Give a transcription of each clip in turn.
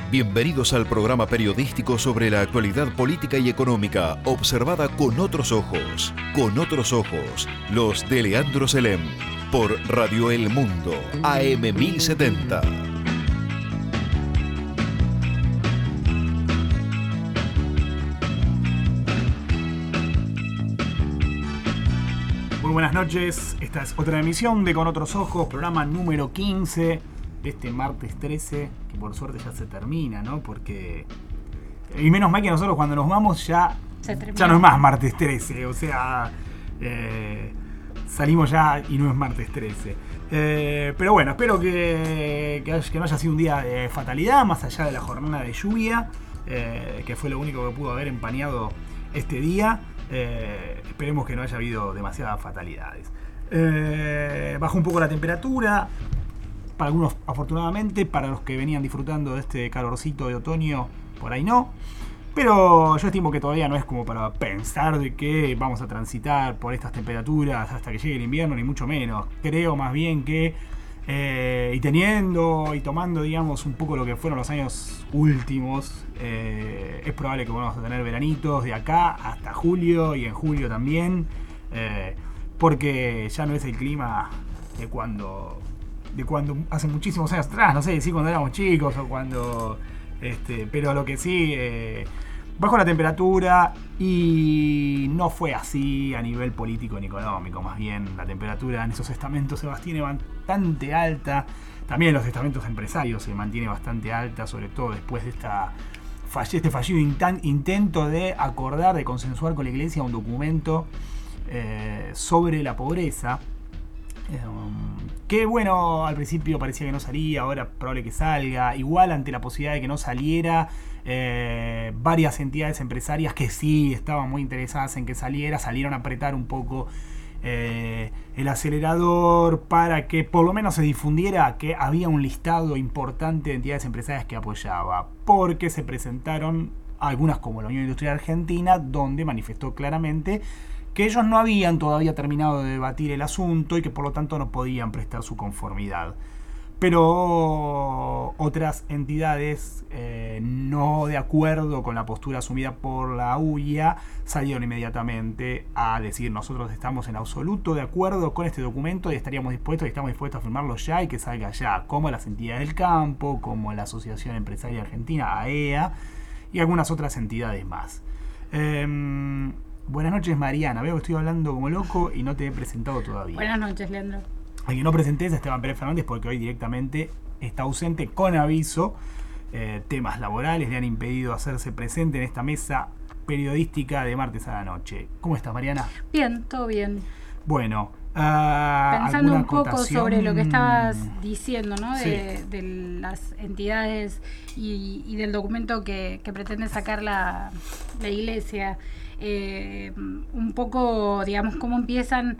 Bienvenidos al programa periodístico sobre la actualidad política y económica, observada con otros ojos. Con otros ojos, los de Leandro Selem, por Radio El Mundo, AM 1070. Muy buenas noches, esta es otra emisión de Con Otros Ojos, programa número 15 de este martes 13, que por suerte ya se termina, ¿no? Porque... Y menos mal que nosotros cuando nos vamos ya no es más martes 13, o sea, salimos ya y no es martes 13. Pero bueno, espero que no haya sido un día de fatalidad, más allá de la jornada de lluvia, que fue lo único que pudo haber empañado este día. Esperemos que no haya habido demasiadas fatalidades. Bajó un poco la temperatura, para algunos afortunadamente, para los que venían disfrutando de este calorcito de otoño, por ahí no. Pero yo estimo que todavía no es como para pensar de que vamos a transitar por estas temperaturas hasta que llegue el invierno, ni mucho menos. Creo más bien que y tomando, digamos, un poco lo que fueron los años últimos, es probable que vamos a tener veranitos de acá hasta julio y en julio también, porque ya no es el clima de cuando hace muchísimos años atrás, no sé si cuando éramos chicos o cuando... pero lo que sí, bajó la temperatura y no fue así a nivel político ni económico. Más bien la temperatura en esos estamentos se mantiene bastante alta. También en los estamentos empresarios se mantiene bastante alta, sobre todo después de este fallido intento de acordar, de consensuar con la Iglesia un documento sobre la pobreza. Que bueno, al principio parecía que no salía, ahora probable que salga. Igual ante la posibilidad de que no saliera, varias entidades empresarias que sí estaban muy interesadas en que saliera, salieron a apretar un poco el acelerador para que por lo menos se difundiera que había un listado importante de entidades empresarias que apoyaba, porque se presentaron algunas como la Unión Industrial Argentina, donde manifestó claramente que ellos no habían todavía terminado de debatir el asunto y que por lo tanto no podían prestar su conformidad. Pero otras entidades, no de acuerdo con la postura asumida por la UIA, salieron inmediatamente a decir: nosotros estamos en absoluto de acuerdo con este documento y estamos dispuestos a firmarlo ya y que salga ya, como las entidades del campo, como la Asociación Empresaria Argentina, AEA, y algunas otras entidades más. Buenas noches, Mariana. Veo que estoy hablando como loco y no te he presentado todavía. Buenas noches, Leandro. A quien no presenté es a Esteban Pérez Fernández, porque hoy directamente está ausente con aviso. Temas laborales le han impedido hacerse presente en esta mesa periodística de martes a la noche. ¿Cómo estás, Mariana? Bien, todo bien. Bueno, pensando un poco sobre lo que estabas diciendo, ¿no? Sí. De las entidades y del documento que pretende sacar la Iglesia. Un poco, digamos, cómo empiezan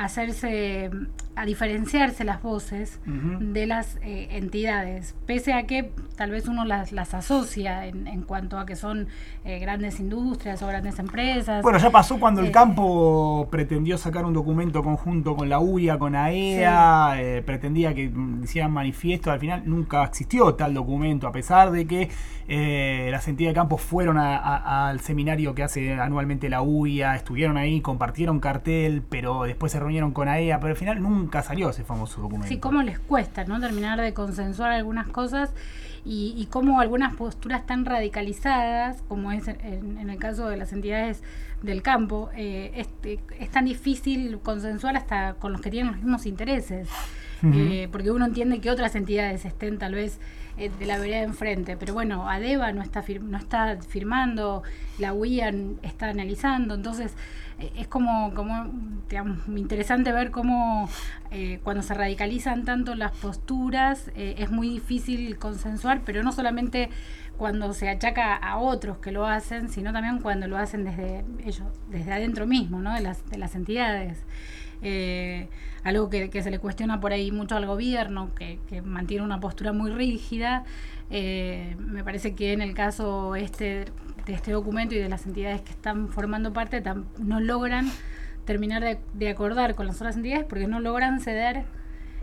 a diferenciarse las voces de las entidades, pese a que tal vez uno las asocia en cuanto a que son grandes industrias o grandes empresas. Bueno, ya pasó cuando el campo pretendió sacar un documento conjunto con la UIA, con AEA, sí. Pretendía que hicieran manifiesto. Al final nunca existió tal documento, a pesar de que las entidades de campo fueron al seminario que hace anualmente la UIA, estuvieron ahí, compartieron cartel, pero después se reunieron con AEA, pero al final nunca salió ese famoso documento. Sí, cómo les cuesta, ¿no?, terminar de consensuar algunas cosas y cómo algunas posturas tan radicalizadas, como es en el caso de las entidades del campo, es tan difícil consensuar hasta con los que tienen los mismos intereses. Porque uno entiende que otras entidades estén tal vez de la vereda de enfrente, pero bueno, ADEVA no está firmando, la UIA está analizando, entonces es como digamos, interesante ver cómo cuando se radicalizan tanto las posturas es muy difícil consensuar, pero no solamente cuando se achaca a otros que lo hacen, sino también cuando lo hacen desde ellos, desde adentro mismo, ¿no?, de las entidades. Algo que se le cuestiona por ahí mucho al gobierno, que mantiene una postura muy rígida. Me parece que en el caso de este documento y de las entidades que están formando parte no logran terminar de acordar con las otras entidades, porque no logran ceder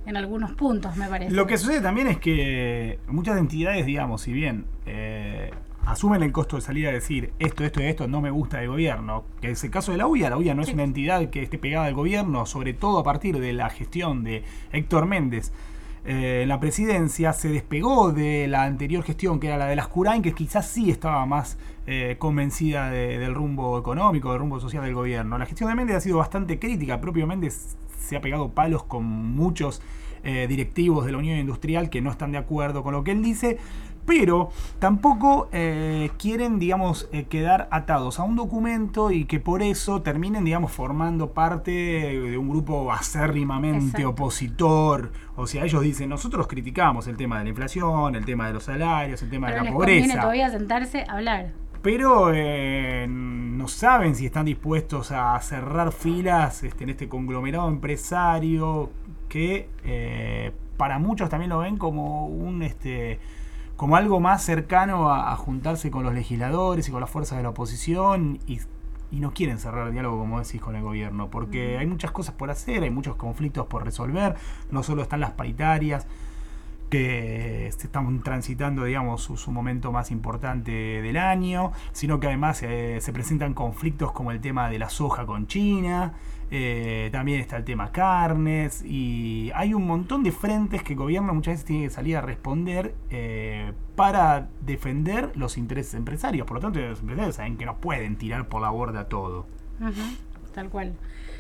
en algunos puntos, me parece. Lo que sucede también es que muchas entidades, digamos, si bien asumen el costo de salir a decir esto no me gusta del gobierno, que es el caso de la UIA no es una entidad que esté pegada al gobierno, sobre todo a partir de la gestión de Héctor Méndez en la presidencia, se despegó de la anterior gestión, que era la de Lascurain, que quizás sí estaba más convencida del rumbo económico, del rumbo social del gobierno. La gestión de Méndez ha sido bastante crítica, el propio Méndez se ha pegado palos con muchos directivos de la Unión Industrial que no están de acuerdo con lo que él dice, pero tampoco quieren, digamos, quedar atados a un documento y que por eso terminen, digamos, formando parte de un grupo acérrimamente opositor. O sea, ellos dicen, nosotros criticamos el tema de la inflación, el tema de los salarios, el tema de la pobreza. Pero les conviene todavía sentarse a hablar. Pero no saben si están dispuestos a cerrar filas en este conglomerado empresario que para muchos también lo ven como como algo más cercano a juntarse con los legisladores y con las fuerzas de la oposición y no quieren cerrar el diálogo, como decís, con el gobierno, porque hay muchas cosas por hacer, hay muchos conflictos por resolver, no solo están las paritarias, que se están transitando, digamos, su momento más importante del año, sino que además se presentan conflictos como el tema de la soja con China, también está el tema carnes, y hay un montón de frentes que el gobierno muchas veces tiene que salir a responder para defender los intereses empresarios. Por lo tanto, los empresarios saben que no pueden tirar por la borda todo. Tal cual.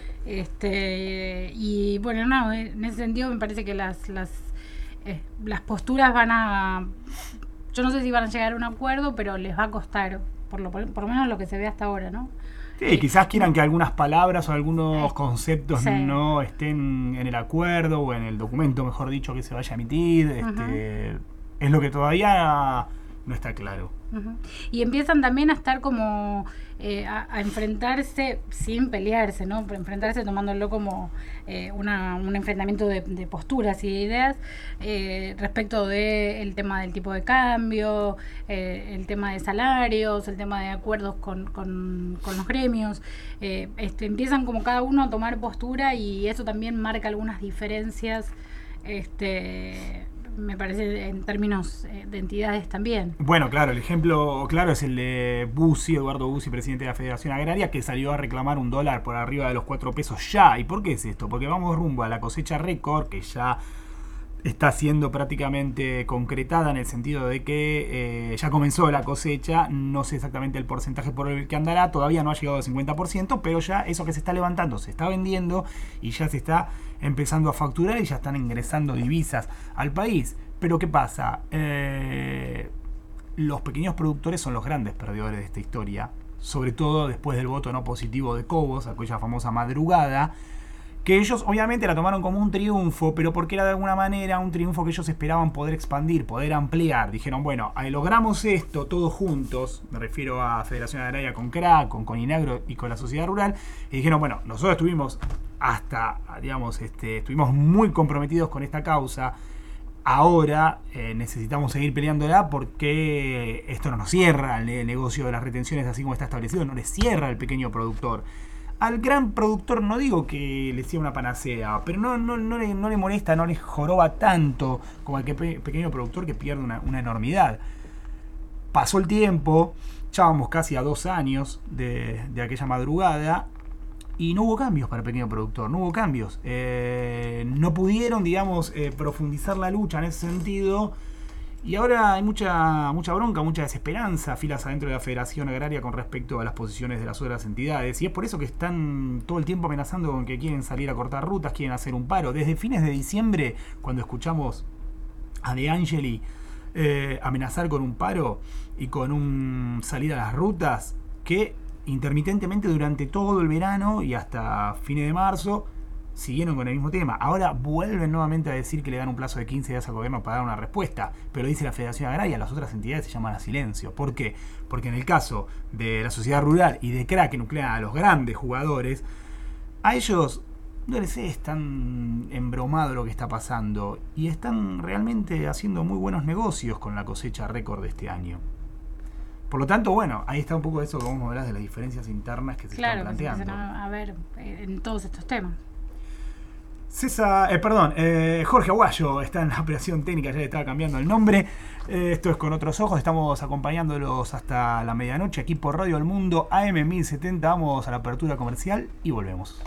Y bueno, no, en ese sentido me parece que las posturas yo no sé si van a llegar a un acuerdo, pero les va a costar, por lo menos lo que se ve hasta ahora, ¿no? Sí, quizás quieran que algunas palabras o algunos conceptos no estén en el acuerdo o en el documento, mejor dicho, que se vaya a emitir. Es lo que todavía no está claro. Y empiezan también a estar como a enfrentarse sin pelearse, ¿no? Enfrentarse tomándolo como un enfrentamiento de posturas y de ideas respecto del tema del tipo de cambio, el tema de salarios, el tema de acuerdos con los gremios. Empiezan como cada uno a tomar postura y eso también marca algunas diferencias me parece, en términos de entidades también. Bueno, claro, el ejemplo claro es el de Bussi, Eduardo Bussi, presidente de la Federación Agraria, que salió a reclamar $1 por arriba de los 4 pesos ya. ¿Y por qué es esto? Porque vamos rumbo a la cosecha récord, que ya está siendo prácticamente concretada en el sentido de que ya comenzó la cosecha, no sé exactamente el porcentaje por el que andará, todavía no ha llegado al 50%, pero ya eso que se está levantando se está vendiendo y ya se está empezando a facturar y ya están ingresando divisas al país. Pero ¿qué pasa? Los pequeños productores son los grandes perdedores de esta historia, sobre todo después del voto no positivo de Cobos, aquella famosa madrugada, que ellos obviamente la tomaron como un triunfo, pero porque era de alguna manera un triunfo que ellos esperaban poder expandir, poder ampliar. Dijeron, bueno, logramos esto todos juntos, me refiero a Federación Agraria con CRA, con Coninagro y con la sociedad rural, y dijeron, bueno, nosotros estuvimos estuvimos muy comprometidos con esta causa, ahora necesitamos seguir peleándola porque esto no nos cierra el negocio de las retenciones así como está establecido, no le cierra al pequeño productor. Al gran productor no digo que le sea una panacea, pero no le molesta, no le joroba tanto como al pequeño productor que pierde una enormidad. Pasó el tiempo, ya vamos casi a 2 años de aquella madrugada y no hubo cambios para el pequeño productor, no hubo cambios. No pudieron, digamos, profundizar la lucha en ese sentido. Y ahora hay mucha bronca, mucha desesperanza, filas adentro de la Federación Agraria con respecto a las posiciones de las otras entidades. Y es por eso que están todo el tiempo amenazando con que quieren salir a cortar rutas, quieren hacer un paro. Desde fines de diciembre, cuando escuchamos a De Angeli amenazar con un paro y con un salir a las rutas, que intermitentemente durante todo el verano y hasta fines de marzo siguieron con el mismo tema. Ahora vuelven nuevamente a decir que le dan un plazo de 15 días al gobierno para dar una respuesta, pero dice la Federación Agraria, las otras entidades se llaman a silencio. ¿Por qué? Porque en el caso de la sociedad rural y de CRA, que nuclean a los grandes jugadores, a ellos no les es tan embromado lo que está pasando y están realmente haciendo muy buenos negocios con la cosecha récord de este año. Por lo tanto, bueno, ahí está un poco de eso que vamos a hablar de las diferencias internas que se están planteando. Claro, a ver en todos estos temas. Jorge Aguayo está en la operación técnica, ya le estaba cambiando el nombre. Esto es Con Otros Ojos, estamos acompañándolos hasta la medianoche aquí por Radio El Mundo, AM 1070. Vamos a la apertura comercial y volvemos.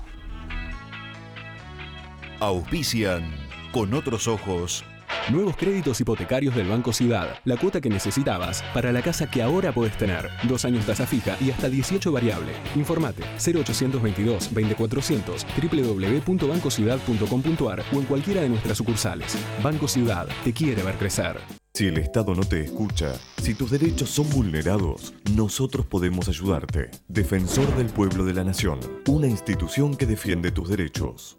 Auspician Con Otros Ojos. Nuevos créditos hipotecarios del Banco Ciudad. La cuota que necesitabas para la casa que ahora podés tener. 2 años tasa fija y hasta 18 variable. Informate 0822-2400, www.bancociudad.com.ar o en cualquiera de nuestras sucursales. Banco Ciudad te quiere ver crecer. Si el Estado no te escucha, si tus derechos son vulnerados, nosotros podemos ayudarte. Defensor del Pueblo de la Nación, una institución que defiende tus derechos.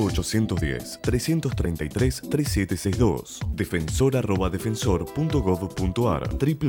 0810-333-3762. defensor@defensor.gov.ar,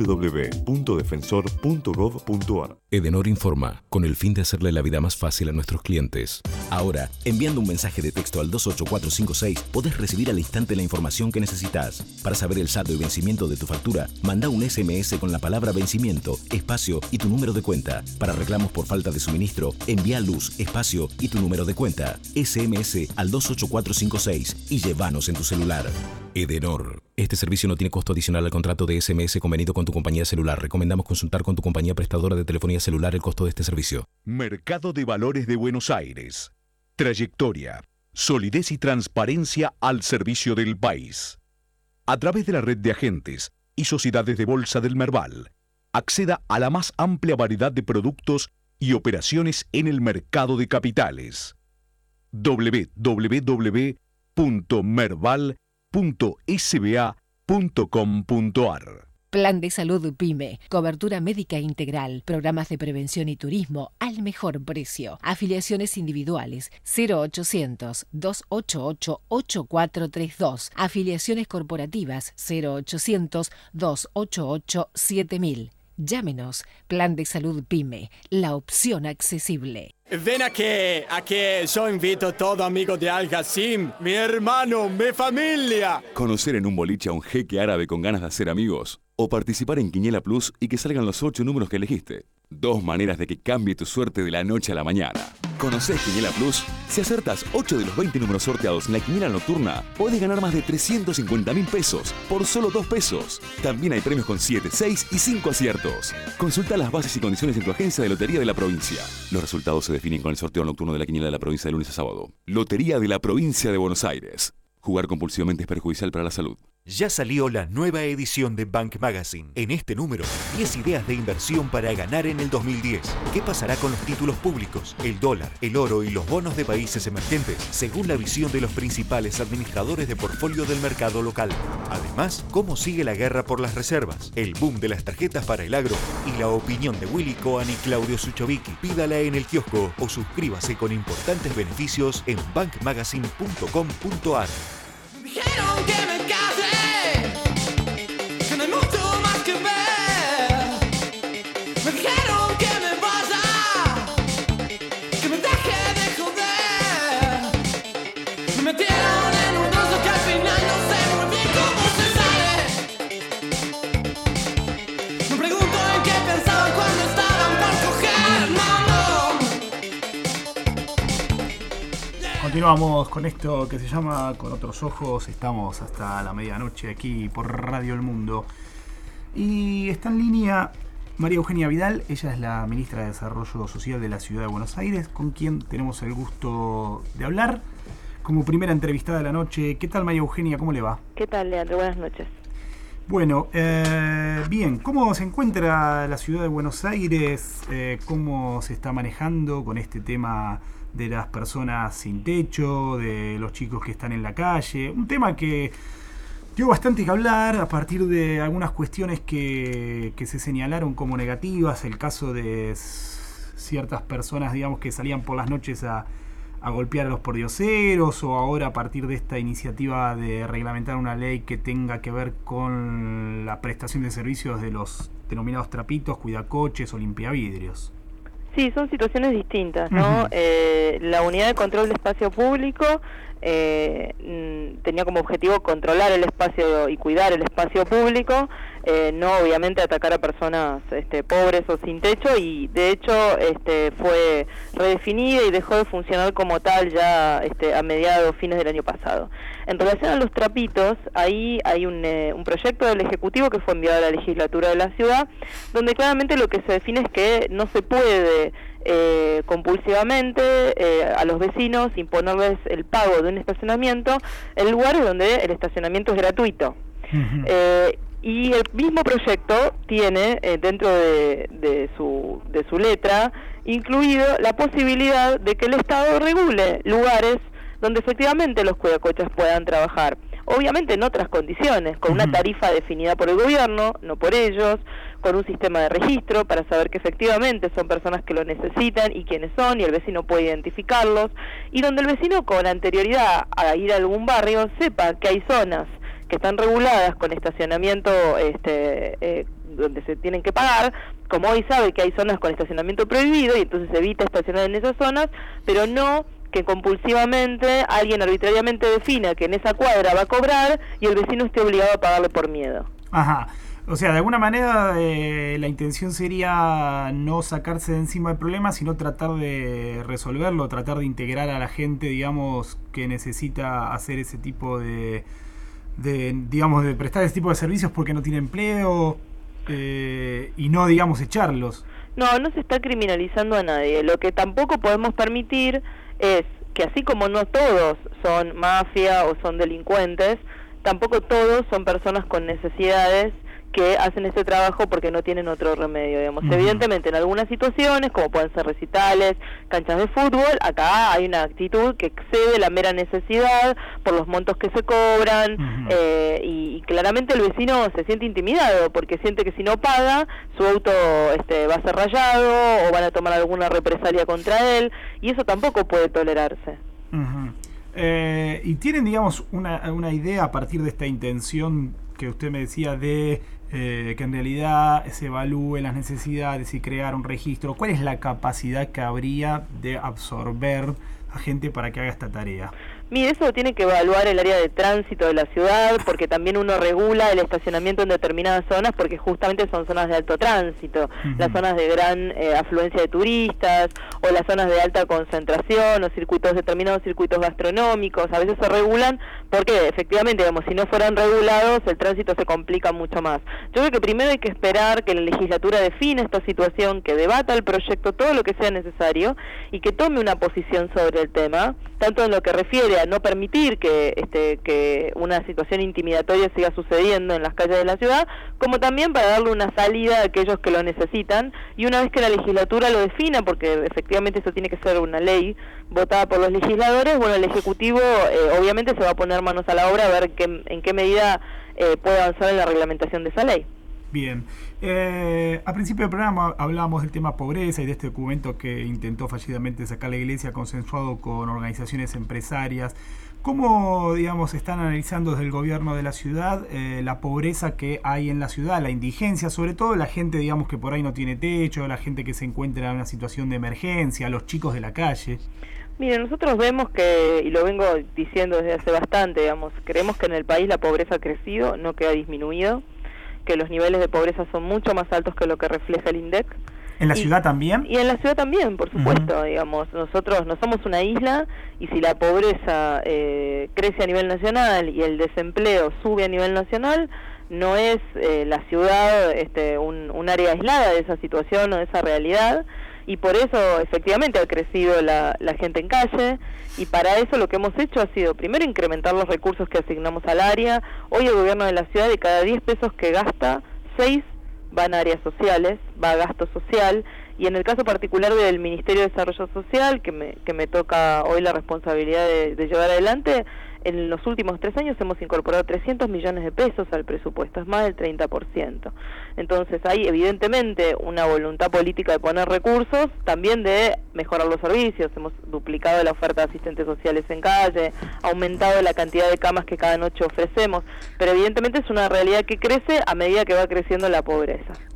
www.defensor.gov.ar. Edenor informa, con el fin de hacerle la vida más fácil a nuestros clientes. Ahora, enviando un mensaje de texto al 28456, podés recibir al instante la información que necesitas. Para saber el saldo y vencimiento de tu factura, manda un SMS con la palabra vencimiento, espacio y tu número de cuenta. Para reclamos por falta de suministro, envía luz, espacio y tu número de cuenta. SMS al 28456 y llévanos en tu celular. Edenor. Este servicio no tiene costo adicional al contrato de SMS convenido con tu compañía celular. Recomendamos consultar con tu compañía prestadora de telefonía celular el costo de este servicio. Mercado de Valores de Buenos Aires. Trayectoria, solidez y transparencia al servicio del país. A través de la red de agentes y sociedades de bolsa del Merval, acceda a la más amplia variedad de productos y operaciones en el mercado de capitales. www.merval.sba.com.ar. Plan de Salud PYME, cobertura médica integral, programas de prevención y turismo al mejor precio. Afiliaciones individuales 0800-288-8432. Afiliaciones corporativas 0800-288-7000. Llámenos, Plan de Salud PYME, la opción accesible. Ven aquí, yo invito a todo amigo de Al Gassim, mi hermano, mi familia. Conocer en un boliche a un jeque árabe con ganas de hacer amigos. O participar en Quiniela Plus y que salgan los 8 números que elegiste. 2 maneras de que cambie tu suerte de la noche a la mañana. ¿Conocés Quiniela Plus? Si acertas 8 de los 20 números sorteados en la quiniela nocturna, podés ganar más de 350.000 pesos por solo 2 pesos. También hay premios con 7, 6 y 5 aciertos. Consulta las bases y condiciones en tu agencia de Lotería de la Provincia. Los resultados se definen con el sorteo nocturno de la quiniela de la provincia de lunes a sábado. Lotería de la Provincia de Buenos Aires. Jugar compulsivamente es perjudicial para la salud. Ya salió la nueva edición de Bank Magazine. En este número, 10 ideas de inversión para ganar en el 2010. ¿Qué pasará con los títulos públicos, el dólar, el oro y los bonos de países emergentes, según la visión de los principales administradores de portfolio del mercado local? Además, cómo sigue la guerra por las reservas, el boom de las tarjetas para el agro y la opinión de Willy Cohen y Claudio Suchovicki. Pídala en el kiosco o suscríbase con importantes beneficios en bankmagazine.com.ar. Dijeron que me case, que no hay mucho más que ver. Me dijeron que me vaya, que me deje de joder. Me metieron en un oso que al final no sé muy bien cómo se sale. Me pregunto en qué pensaban cuando estaban por coger, Continuamos con esto que se llama Con Otros Ojos. Estamos hasta la medianoche aquí por Radio El Mundo. Y está en línea María Eugenia Vidal. Ella es la ministra de Desarrollo Social de la Ciudad de Buenos Aires, con quien tenemos el gusto de hablar como primera entrevistada de la noche. ¿Qué tal, María Eugenia? ¿Cómo le va? ¿Qué tal, Leandro? Buenas noches. Bueno, bien, ¿cómo se encuentra la Ciudad de Buenos Aires? ¿Cómo se está manejando con este tema de las personas sin techo, de los chicos que están en la calle? Un tema que dio bastante que hablar a partir de algunas cuestiones que se señalaron como negativas. El caso de ciertas personas, digamos, que salían por las noches a golpear a los pordioseros, o ahora a partir de esta iniciativa de reglamentar una ley que tenga que ver con la prestación de servicios de los denominados trapitos, cuidacoches o limpiavidrios. Sí, son situaciones distintas, ¿no? La unidad de control de espacio público tenía como objetivo controlar el espacio y cuidar el espacio público. no obviamente atacar a personas pobres o sin techo, y de hecho fue redefinida y dejó de funcionar como tal ya a mediados, fines del año pasado. En relación a los trapitos, ahí hay un proyecto del Ejecutivo que fue enviado a la legislatura de la ciudad, donde claramente lo que se define es que no se puede compulsivamente a los vecinos imponerles el pago de un estacionamiento en lugares donde el estacionamiento es gratuito. Y el mismo proyecto tiene dentro de su letra incluido la posibilidad de que el Estado regule lugares donde efectivamente los cuidacoches puedan trabajar. Obviamente en otras condiciones, con una tarifa definida por el gobierno, no por ellos, con un sistema de registro para saber que efectivamente son personas que lo necesitan y quiénes son, y el vecino puede identificarlos, y donde el vecino con anterioridad a ir a algún barrio sepa que hay zonas que están reguladas con estacionamiento donde se tienen que pagar, como hoy sabe que hay zonas con estacionamiento prohibido y entonces evita estacionar en esas zonas, pero no que compulsivamente alguien arbitrariamente defina que en esa cuadra va a cobrar y el vecino esté obligado a pagarle por miedo. Ajá. O sea, de alguna manera la intención sería no sacarse de encima el problema, sino tratar de resolverlo, tratar de integrar a la gente, digamos, que necesita hacer ese tipo de prestar ese tipo de servicios porque no tiene empleo, y no, digamos, echarlos. No se está criminalizando a nadie. Lo que tampoco podemos permitir es que, así como no todos son mafia o son delincuentes, tampoco todos son personas con necesidades que hacen este trabajo porque no tienen otro remedio, digamos. Evidentemente, en algunas situaciones, como pueden ser recitales, canchas de fútbol, acá hay una actitud que excede la mera necesidad por los montos que se cobran, y claramente el vecino se siente intimidado porque siente que si no paga, su auto va a ser rayado o van a tomar alguna represalia contra él, y eso tampoco puede tolerarse. Y tienen, digamos, una idea a partir de esta intención que usted me decía de que en realidad se evalúen las necesidades y crear un registro. ¿Cuál es la capacidad que habría de absorber a gente para que haga esta tarea? Mire, eso lo tiene que evaluar el área de tránsito de la ciudad, porque también uno regula el estacionamiento en determinadas zonas, porque justamente son zonas de alto tránsito, las zonas de gran afluencia de turistas, o las zonas de alta concentración, o determinados circuitos gastronómicos. A veces se regulan porque efectivamente, digamos, si no fueran regulados, el tránsito se complica mucho más. Yo creo que primero hay que esperar que la legislatura defina esta situación, que debata el proyecto todo lo que sea necesario, y que tome una posición sobre el tema, tanto en lo que refiere a no permitir que una situación intimidatoria siga sucediendo en las calles de la ciudad, como también para darle una salida a aquellos que lo necesitan, y una vez que la legislatura lo defina, porque efectivamente eso tiene que ser una ley votada por los legisladores, bueno, el Ejecutivo obviamente se va a poner manos a la obra a ver en qué medida puede avanzar en la reglamentación de esa ley. Bien. Al principio del programa hablábamos del tema pobreza y de este documento que intentó fallidamente sacar la Iglesia, consensuado con organizaciones empresarias. ¿Cómo, digamos, están analizando desde el gobierno de la ciudad la pobreza que hay en la ciudad, la indigencia, sobre todo la gente, digamos, que por ahí no tiene techo, la gente que se encuentra en una situación de emergencia, los chicos de la calle? Mire, nosotros vemos que, y lo vengo diciendo desde hace bastante, digamos, creemos que en el país la pobreza ha crecido, no que ha disminuido, que los niveles de pobreza son mucho más altos que lo que refleja el INDEC. ¿En la ciudad también? Y en la ciudad también, por supuesto, digamos. Nosotros no somos una isla, y si la pobreza crece a nivel nacional y el desempleo sube a nivel nacional, no es la ciudad un área aislada de esa situación o de esa realidad, y por eso efectivamente ha crecido la gente en calle, y para eso lo que hemos hecho ha sido primero incrementar los recursos que asignamos al área. Hoy el gobierno de la ciudad, de cada 10 pesos que gasta, 6 van a áreas sociales, va a gasto social, y en el caso particular del Ministerio de Desarrollo Social, que me toca hoy la responsabilidad de llevar adelante, en los últimos 3 años hemos incorporado 300 millones de pesos al presupuesto, es más del 30%. Entonces hay evidentemente una voluntad política de poner recursos, también de mejorar los servicios. Hemos duplicado la oferta de asistentes sociales en calle, aumentado la cantidad de camas que cada noche ofrecemos, pero evidentemente es una realidad que crece a medida que va creciendo la pobreza.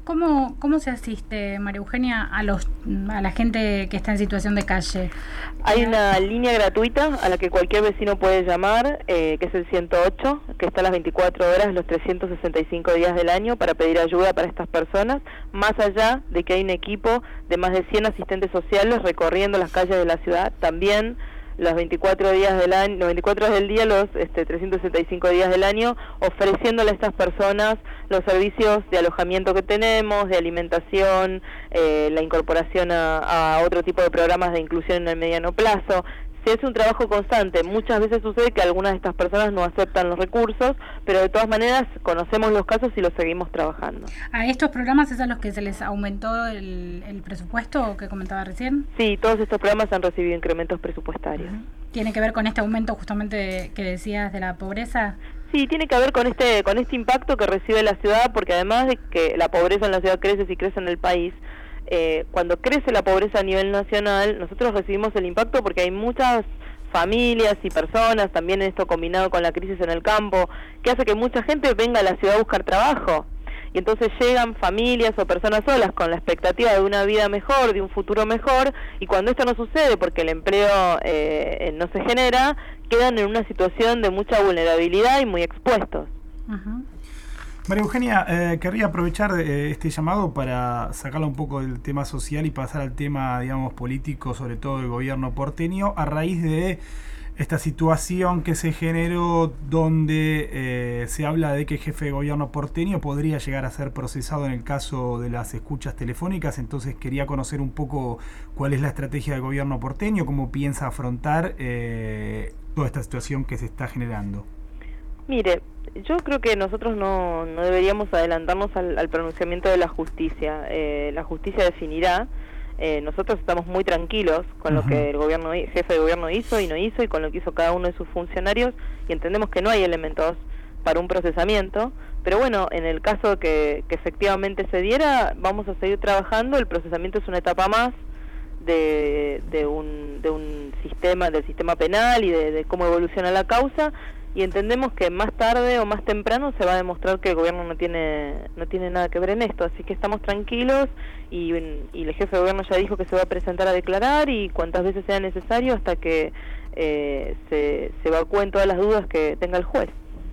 ¿Cómo se asiste, María Eugenia, a la gente que está en situación de calle? Hay una línea gratuita a la que cualquier vecino puede llamar, que es el 108, que está a las 24 horas, los 365 días del año, para pedir ayuda para estas personas, más allá de que hay un equipo de más de 100 asistentes sociales recorriendo las calles de la ciudad, también los 24 días del año, los 24 horas del día, los 365 días del año, ofreciéndole a estas personas los servicios de alojamiento que tenemos, de alimentación, la incorporación a otro tipo de programas de inclusión en el mediano plazo. Es un trabajo constante. Muchas veces sucede que algunas de estas personas no aceptan los recursos, pero de todas maneras conocemos los casos y los seguimos trabajando. ¿A estos programas es a los que se les aumentó el presupuesto que comentaba recién? Sí, todos estos programas han recibido incrementos presupuestarios. ¿Tiene que ver con este aumento justamente que decías de la pobreza? Sí, tiene que ver con este impacto que recibe la ciudad, porque además de que la pobreza en la ciudad crece, si crece en el país, cuando crece la pobreza a nivel nacional, nosotros recibimos el impacto porque hay muchas familias y personas, también esto combinado con la crisis en el campo, que hace que mucha gente venga a la ciudad a buscar trabajo. Y entonces llegan familias o personas solas con la expectativa de una vida mejor, de un futuro mejor, y cuando esto no sucede porque el empleo no se genera, quedan en una situación de mucha vulnerabilidad y muy expuestos. Uh-huh. María Eugenia, querría aprovechar este llamado para sacarlo un poco del tema social y pasar al tema, digamos, político, sobre todo del gobierno porteño, a raíz de esta situación que se generó donde se habla de que el jefe de gobierno porteño podría llegar a ser procesado en el caso de las escuchas telefónicas. Entonces quería conocer un poco cuál es la estrategia del gobierno porteño, cómo piensa afrontar toda esta situación que se está generando. Mire, yo creo que nosotros no deberíamos adelantarnos al pronunciamiento de la justicia. La justicia definirá. Nosotros estamos muy tranquilos con lo que el jefe de gobierno hizo y no hizo, y con lo que hizo cada uno de sus funcionarios, y entendemos que no hay elementos para un procesamiento, pero bueno, en el caso que efectivamente se diera, vamos a seguir trabajando. El procesamiento es una etapa más de un sistema, del sistema penal y de cómo evoluciona la causa, y entendemos que más tarde o más temprano se va a demostrar que el gobierno no tiene nada que ver en esto, así que estamos tranquilos, y el jefe de gobierno ya dijo que se va a presentar a declarar, y cuantas veces sea necesario hasta que se evacúen todas las dudas que tenga el juez.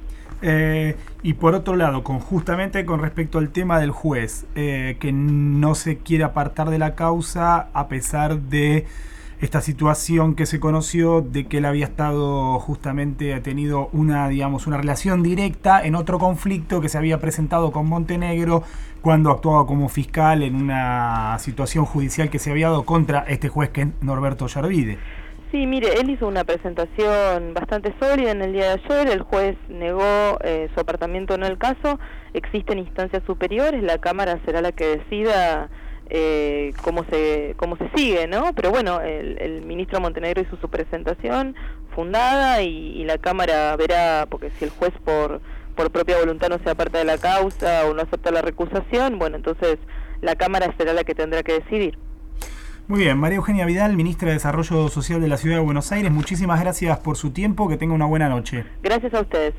Y por otro lado, justamente con respecto al tema del juez, que no se quiere apartar de la causa a pesar de esta situación que se conoció de que él había estado justamente, ha tenido una relación directa en otro conflicto que se había presentado con Montenegro cuando actuaba como fiscal en una situación judicial que se había dado contra este juez, que es Norberto Yarvide. Sí, mire, él hizo una presentación bastante sólida en el día de ayer. El juez negó su apartamiento en el caso. Existen instancias superiores, la Cámara será la que decida cómo se sigue, ¿no? Pero bueno, el ministro Montenegro hizo su presentación fundada, y la Cámara verá, porque si el juez por propia voluntad no se aparta de la causa o no acepta la recusación, bueno, entonces la Cámara será la que tendrá que decidir. Muy bien, María Eugenia Vidal, ministra de Desarrollo Social de la Ciudad de Buenos Aires, muchísimas gracias por su tiempo, que tenga una buena noche. Gracias a ustedes.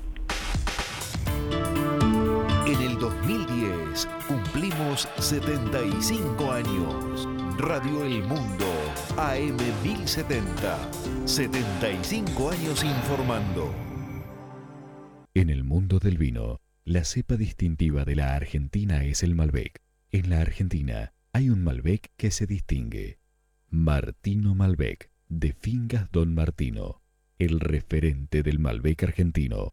En el 2010 cumplimos 75 años. Radio El Mundo, AM 1070. 75 años informando. En el mundo del vino, la cepa distintiva de la Argentina es el Malbec. En la Argentina hay un Malbec que se distingue. Martino Malbec, de Fingas Don Martino, el referente del Malbec argentino.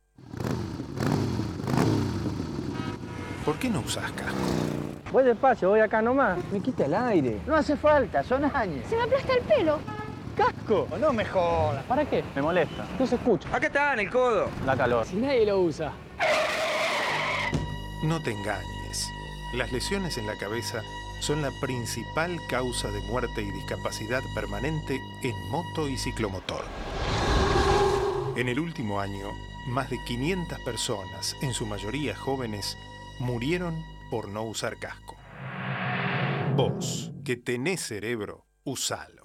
¿Por qué no usás casco? Voy despacio, voy acá nomás. Me quita el aire. No hace falta, son años. Se me aplasta el pelo. ¡Casco! No me jodas. ¿Para qué? Me molesta. No se escucha. Acá está, en el codo. Da calor. Si nadie lo usa. No te engañes. Las lesiones en la cabeza son la principal causa de muerte y discapacidad permanente en moto y ciclomotor. En el último año, más de 500 personas, en su mayoría jóvenes, murieron por no usar casco. Vos, que tenés cerebro, usalo.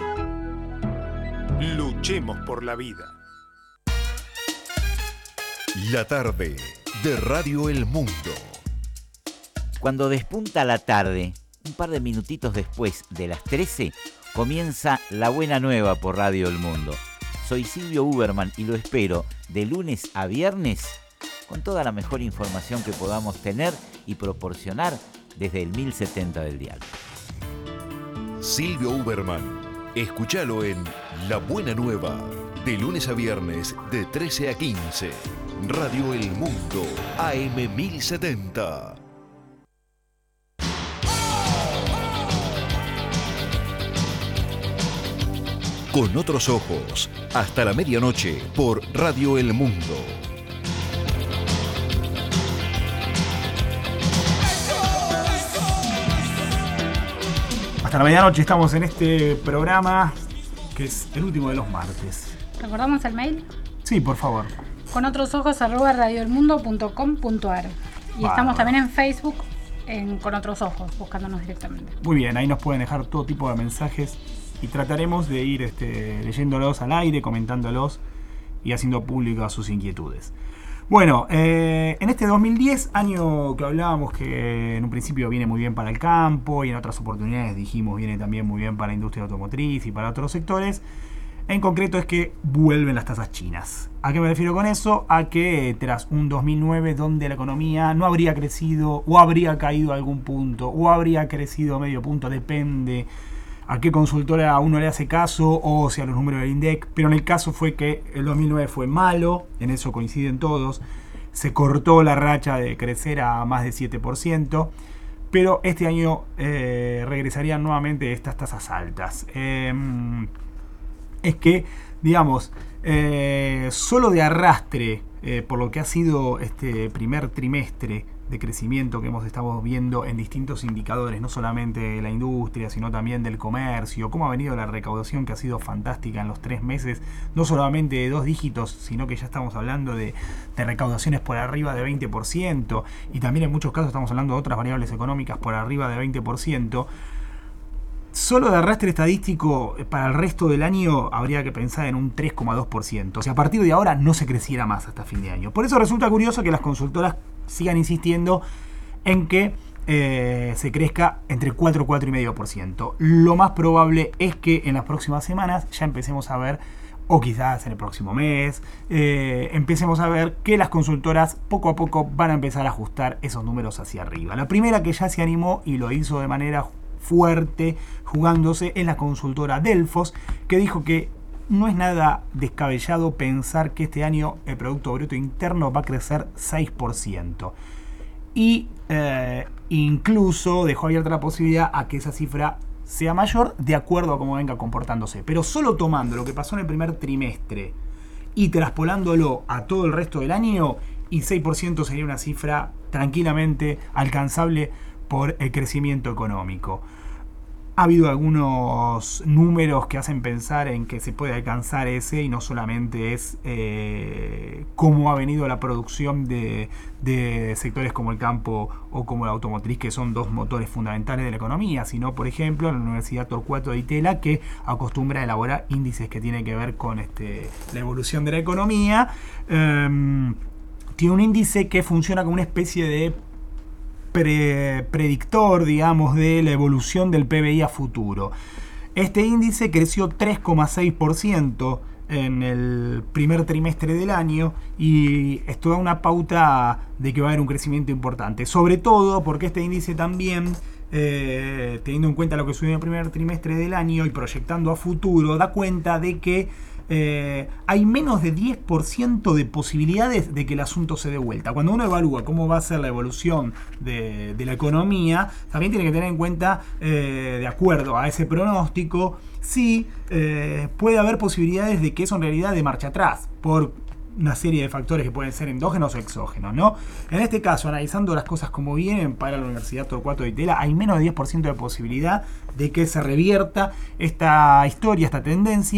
Luchemos por la vida. La tarde de Radio El Mundo. Cuando despunta la tarde, un par de minutitos después de las 13, comienza La Buena Nueva por Radio El Mundo. Soy Silvio Uberman y lo espero de lunes a viernes con toda la mejor información que podamos tener y proporcionar desde el 1070 del dial. Silvio Uberman, escúchalo en La Buena Nueva, de lunes a viernes de 13 a 15. Radio El Mundo, AM 1070. Con otros ojos, hasta la medianoche por Radio El Mundo. Hasta la medianoche estamos en este programa que es el último de los martes. ¿Recordamos el mail? Sí, por favor. conotrosojos@radioelmundo.com.ar. Y Vale. estamos también en Facebook Con Otros Ojos, buscándonos directamente. Muy bien, ahí nos pueden dejar todo tipo de mensajes y trataremos de ir leyéndolos al aire, comentándolos y haciendo públicas sus inquietudes. Bueno, en este 2010, año que hablábamos que en un principio viene muy bien para el campo y en otras oportunidades dijimos viene también muy bien para la industria automotriz y para otros sectores, en concreto es que vuelven las tasas chinas. ¿A qué me refiero con eso? A que tras un 2009 donde la economía no habría crecido o habría caído a algún punto o habría crecido medio punto, depende a qué consultora uno le hace caso o si a los números del INDEC, pero en el caso fue que el 2009 fue malo, en eso coinciden todos, se cortó la racha de crecer a más de 7%, pero este año regresarían nuevamente estas tasas altas. Es que, digamos, solo de arrastre, por lo que ha sido este primer trimestre de crecimiento que hemos estado viendo en distintos indicadores, no solamente de la industria, sino también del comercio, cómo ha venido la recaudación que ha sido fantástica en los 3 meses, no solamente de 2 dígitos, sino que ya estamos hablando de recaudaciones por arriba de 20%, y también en muchos casos estamos hablando de otras variables económicas por arriba de 20%. Solo de arrastre estadístico para el resto del año habría que pensar en un 3,2%. O sea, a partir de ahora no se creciera más hasta fin de año. Por eso resulta curioso que las consultoras sigan insistiendo en que se crezca entre 4 y 4,5%. Lo más probable es que en las próximas semanas ya empecemos a ver, o quizás en el próximo mes, empecemos a ver que las consultoras poco a poco van a empezar a ajustar esos números hacia arriba. La primera que ya se animó y lo hizo de manera fuerte, jugándose, en la consultora Delfos, que dijo que no es nada descabellado pensar que este año el Producto Bruto Interno va a crecer 6%. Y incluso dejó abierta la posibilidad a que esa cifra sea mayor de acuerdo a cómo venga comportándose. Pero solo tomando lo que pasó en el primer trimestre y traspolándolo a todo el resto del año, y 6% sería una cifra tranquilamente alcanzable por el crecimiento económico. Ha habido algunos números que hacen pensar en que se puede alcanzar ese, y no solamente es cómo ha venido la producción de sectores como el campo o como la automotriz, que son 2 motores fundamentales de la economía, sino, por ejemplo, la Universidad Torcuato de Itela, que acostumbra a elaborar índices que tienen que ver con la evolución de la economía. Tiene un índice que funciona como una especie de predictor, digamos, de la evolución del PBI a futuro. Este índice creció 3,6% en el primer trimestre del año, y esto da una pauta de que va a haber un crecimiento importante, sobre todo porque este índice también, teniendo en cuenta lo que sucedió en el primer trimestre del año y proyectando a futuro, da cuenta de que hay menos de 10% de posibilidades de que el asunto se dé vuelta. Cuando uno evalúa cómo va a ser la evolución de la economía, también tiene que tener en cuenta, de acuerdo a ese pronóstico, si puede haber posibilidades de que eso en realidad dé marcha atrás, por una serie de factores que pueden ser endógenos o exógenos, ¿no? En este caso, analizando las cosas como vienen para la Universidad Torcuato de Itela, hay menos de 10% de posibilidad de que se revierta esta historia, esta tendencia,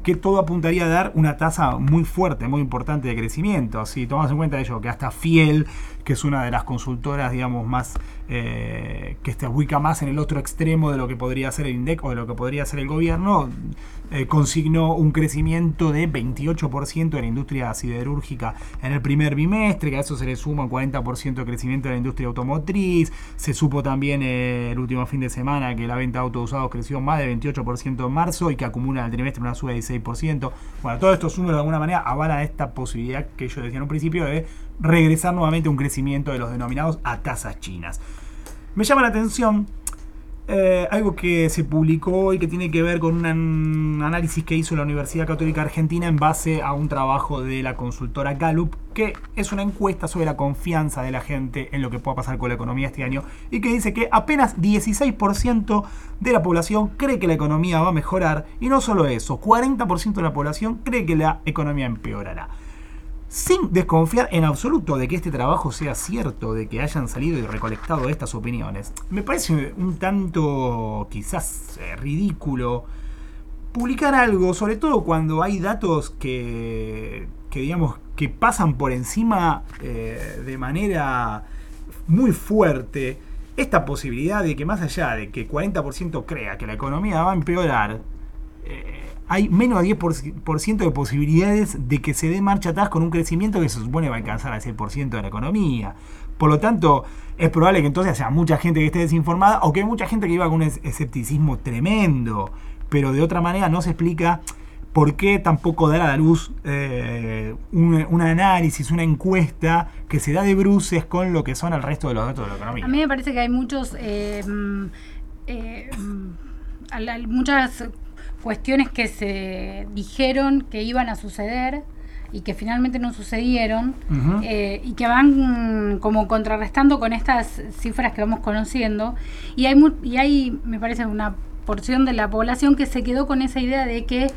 que todo apuntaría a dar una tasa muy fuerte, muy importante de crecimiento. Si tomamos en cuenta ello, que hasta Fiel, que es una de las consultoras, digamos, más que se ubica más en el otro extremo de lo que podría ser el INDEC o de lo que podría ser el gobierno, consignó un crecimiento de 28% de la industria siderúrgica en el primer bimestre, que a eso se le suma un 40% de crecimiento de la industria automotriz. Se supo también el último fin de semana que la venta de autos usados creció más de 28% en marzo y que acumula en el trimestre una suba de 16%. Bueno, todos estos números de alguna manera avalan esta posibilidad que yo decía en un principio de regresar nuevamente a un crecimiento de los denominados a tasas chinas. Me llama la atención algo que se publicó y que tiene que ver con un análisis que hizo la Universidad Católica Argentina en base a un trabajo de la consultora Gallup, que es una encuesta sobre la confianza de la gente en lo que pueda pasar con la economía este año, y que dice que apenas 16% de la población cree que la economía va a mejorar, y no solo eso, 40% de la población cree que la economía empeorará. Sin desconfiar en absoluto de que este trabajo sea cierto, de que hayan salido y recolectado estas opiniones, me parece un tanto quizás ridículo publicar algo, sobre todo cuando hay datos que digamos que pasan por encima de manera muy fuerte esta posibilidad de que, más allá de que 40% crea que la economía va a empeorar, hay menos de 10% de posibilidades de que se dé marcha atrás con un crecimiento que se supone va a alcanzar al 6% de la economía. Por lo tanto, es probable que entonces haya mucha gente que esté desinformada o que hay mucha gente que iba con un escepticismo tremendo. Pero de otra manera no se explica por qué tampoco dar a la luz un análisis, una encuesta que se da de bruces con lo que son el resto de los datos de la economía. A mí me parece que hay muchas cuestiones que se dijeron que iban a suceder y que finalmente no sucedieron, y que van como contrarrestando con estas cifras que vamos conociendo, y hay me parece una porción de la población que se quedó con esa idea de que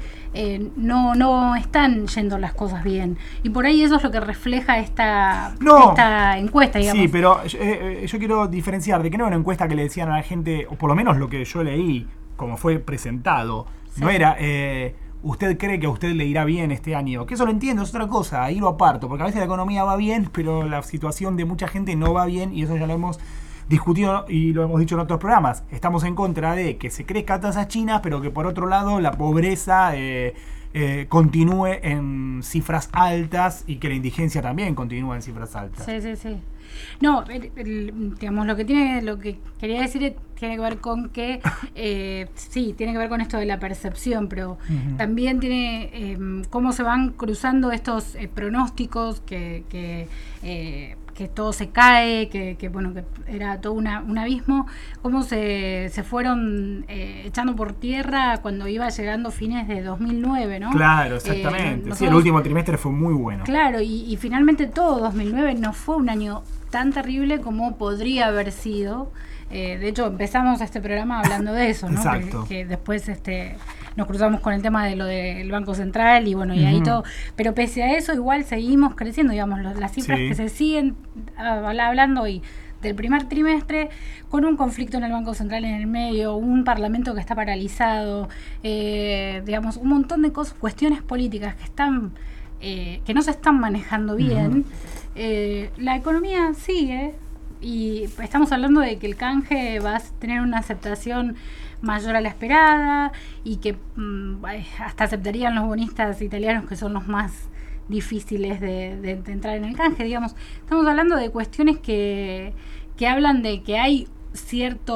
no están yendo las cosas bien, y por ahí eso es lo que refleja esta encuesta, digamos. Sí, pero yo quiero diferenciar de que no era una encuesta que le decían a la gente, o por lo menos lo que yo leí como fue presentado, sí. No era usted cree que a usted le irá bien este año, que eso lo entiendo, es otra cosa, ahí lo aparto, porque a veces la economía va bien, pero la situación de mucha gente no va bien, y eso ya lo hemos discutido y lo hemos dicho en otros programas. Estamos en contra de que se crezca a tasas chinas, pero que por otro lado la pobreza continúe en cifras altas y que la indigencia también continúe en cifras altas. Sí. No, digamos, lo que quería decir tiene que ver con que sí, tiene que ver con esto de la percepción, pero también tiene cómo se van cruzando estos pronósticos que todo se cae, que bueno, que era todo un abismo, cómo se fueron echando por tierra cuando iba llegando fines de 2009, ¿no? Claro, exactamente. Sí, el último trimestre fue muy bueno. Claro, y finalmente todo 2009 no fue un año tan terrible como podría haber sido. De hecho, empezamos este programa hablando de eso, ¿no? Exacto. Que después nos cruzamos con el tema de lo del Banco Central y bueno, y ahí todo. Pero pese a eso, igual seguimos creciendo, digamos, las cifras que se siguen hablando hoy del primer trimestre, con un conflicto en el Banco Central en el medio, un parlamento que está paralizado, digamos, un montón de cosas, cuestiones políticas que están que no se están manejando bien. La economía sigue, y estamos hablando de que el canje va a tener una aceptación mayor a la esperada, y que hasta aceptarían los bonistas italianos, que son los más difíciles de entrar en el canje, digamos. Estamos hablando de cuestiones que hablan de que hay cierta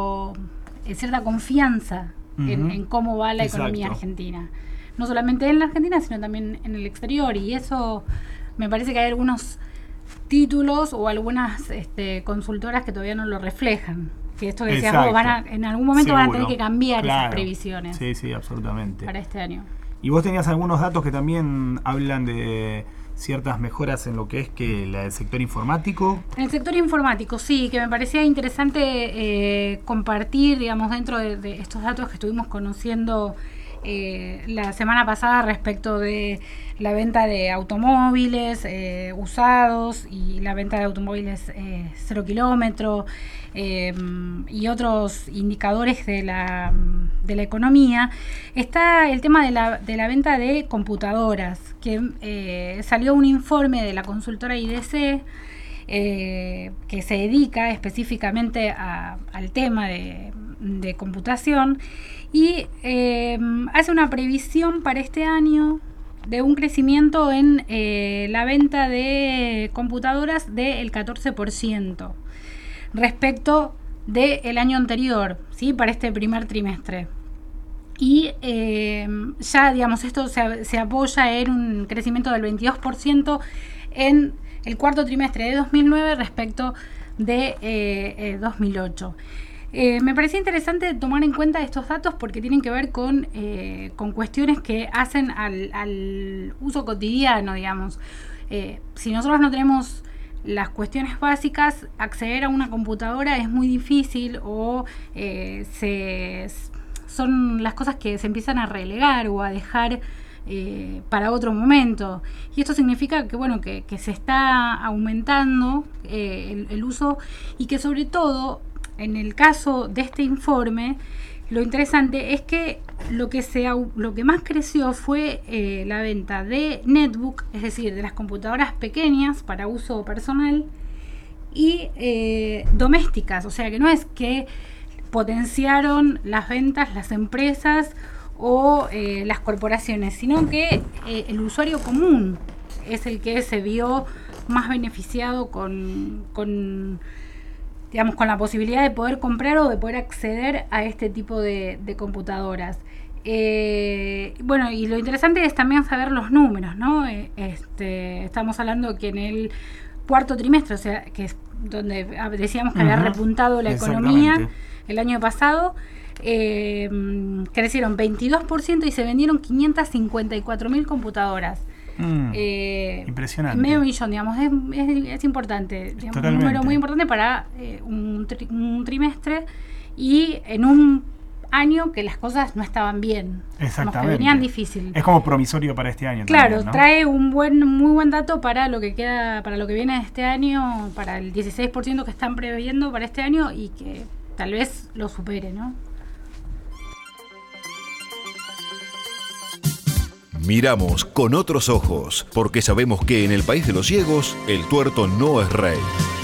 confianza en cómo va la economía argentina. No solamente en la Argentina, sino también en el exterior, y eso me parece que hay algunos títulos o algunas consultoras que todavía no lo reflejan. Que esto que decías vos, en algún momento van a tener que cambiar esas previsiones. Sí, absolutamente. Para este año. Y vos tenías algunos datos que también hablan de ciertas mejoras en lo que es el sector informático. En el sector informático, sí, que me parecía interesante compartir, digamos, dentro de estos datos que estuvimos conociendo la semana pasada respecto de la venta de automóviles usados y la venta de automóviles 0 kilómetro y otros indicadores de la economía. Está el tema de la venta de computadoras, que salió un informe de la consultora IDC que se dedica específicamente al tema de computación y hace una previsión para este año de un crecimiento en la venta de computadoras del 14% respecto del año anterior, ¿sí? Para este primer trimestre. Y ya, digamos, esto se apoya en un crecimiento del 22% en el cuarto trimestre de 2009 respecto de 2008. Me parecía interesante tomar en cuenta estos datos porque tienen que ver con cuestiones que hacen al uso cotidiano, digamos. Si nosotros no tenemos las cuestiones básicas, acceder a una computadora es muy difícil o son las cosas que se empiezan a relegar o a dejar para otro momento. Y esto significa que, bueno, que se está aumentando el uso y que sobre todo en el caso de este informe, lo interesante es que lo que más creció fue la venta de netbook, es decir, de las computadoras pequeñas para uso personal y domésticas. O sea que no es que potenciaron las ventas las empresas o las corporaciones, sino que el usuario común es el que se vio más beneficiado con la posibilidad de poder comprar o de poder acceder a este tipo de computadoras. Bueno, y lo interesante es también saber los números, ¿no? Estamos hablando que en el cuarto trimestre, o sea, que es donde decíamos que había repuntado la economía el año pasado, crecieron 22% y se vendieron 554.000 computadoras. Impresionante. Medio millón, digamos, es importante, digamos, un número muy importante para un trimestre y en un año que las cosas no estaban bien. Exactamente. Que venían difícil. Es como promisorio para este año. Claro, también, ¿no? trae un muy buen dato para lo que queda, para lo que viene de este año, para el 16% que están previendo para este año y que tal vez lo supere, ¿no? Miramos con otros ojos, porque sabemos que en el país de los ciegos, el tuerto no es rey.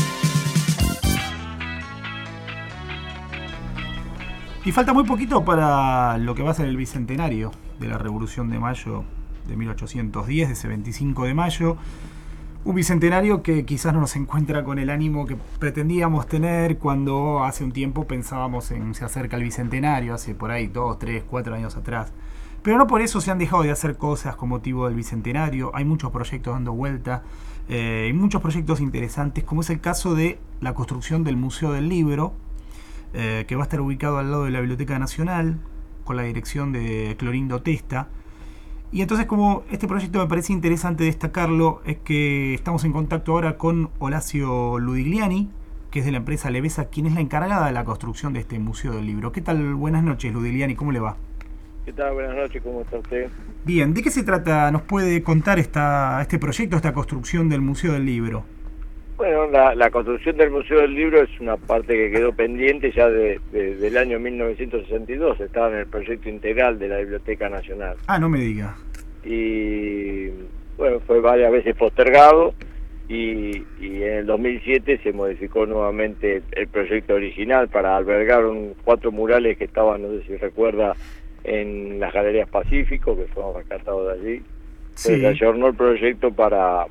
Y falta muy poquito para lo que va a ser el bicentenario de la Revolución de Mayo de 1810, de ese 25 de mayo. Un bicentenario que quizás no nos encuentra con el ánimo que pretendíamos tener cuando hace un tiempo pensábamos en se acerca el bicentenario, hace por ahí 2, 3, 4 años atrás. Pero no por eso se han dejado de hacer cosas con motivo del bicentenario. Hay muchos proyectos dando vuelta y muchos proyectos interesantes, como es el caso de la construcción del Museo del Libro, que va a estar ubicado al lado de la Biblioteca Nacional, con la dirección de Clorindo Testa. Y entonces, como este proyecto me parece interesante destacarlo, es que estamos en contacto ahora con Horacio Ludigliani, que es de la empresa Levesa, quien es la encargada de la construcción de este Museo del Libro. ¿Qué tal? Buenas noches, Ludigliani, ¿cómo le va? ¿Qué tal? Buenas noches, ¿cómo está usted? Bien, ¿de qué se trata? ¿Nos puede contar este proyecto, esta construcción del Museo del Libro? Bueno, la construcción del Museo del Libro es una parte que quedó pendiente ya del año 1962, estaba en el proyecto integral de la Biblioteca Nacional. Ah, no me diga. Y bueno, fue varias veces postergado y en el 2007 se modificó nuevamente el proyecto original para albergar 4 murales que estaban, no sé si recuerda, en las Galerías Pacífico, que fueron rescatados de allí. Sí. Se ayornó el proyecto para